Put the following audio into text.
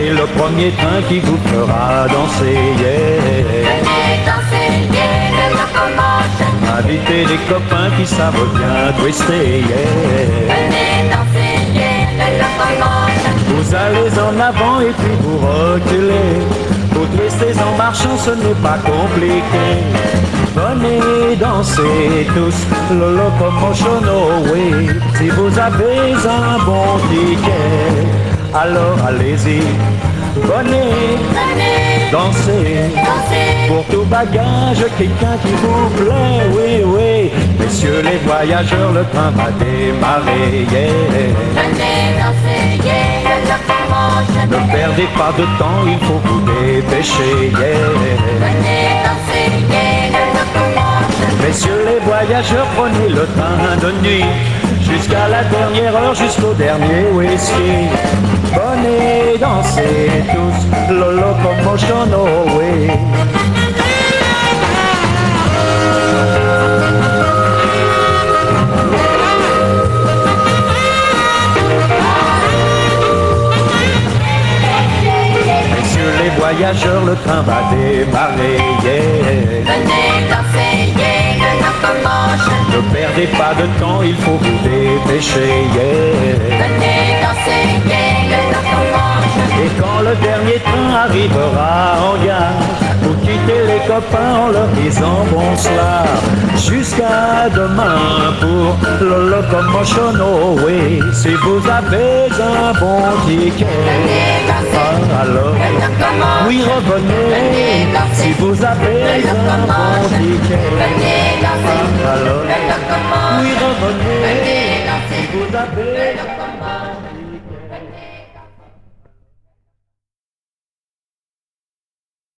C'est le premier train qui vous fera danser, yeah. Venez danser, yeah, le locomotion. Invitez des copains qui savent bien twister, yeah. Venez danser, yeah, le locomotion. Vous allez en avant et puis vous reculez. Vous twistez en marchant, ce n'est pas compliqué. Venez danser tous le locomotion, oh oui. Si vous avez un bon ticket, alors allez-y. Venez danser, pour tout bagage, quelqu'un qui vous plaît, oui, oui. Messieurs les voyageurs, le train va démarrer, yeah. Venez danser, yeah, le locomotion. Ne perdez pas de temps, il faut vous dépêcher, yeah. Venez danser, yeah, le locomotion. Messieurs les voyageurs, prenez le train de nuit, jusqu'à la dernière heure, jusqu'au dernier whisky. Venez danser tous le locomotion, oh oui. Messieurs les voyageurs, le train va démarrer, yeah. Venez danser, yeah, le locomotion. Ne perdez pas de temps, il faut vous dépêcher, yeah. Venez danser, yeah, le locomotion. Et quand le dernier train arrivera en gare, vous quittez les copains en leur disant bonsoir. Jusqu'à demain pour le locomotion, oh oui. Si vous avez un bon ticket, Venez danser, alors le locomotion. oui, revenez. Si vous avez un bon ticket, Venez danser, alors le locomotion. oui, revenez. Venez danser, Si vous avez le locomotion.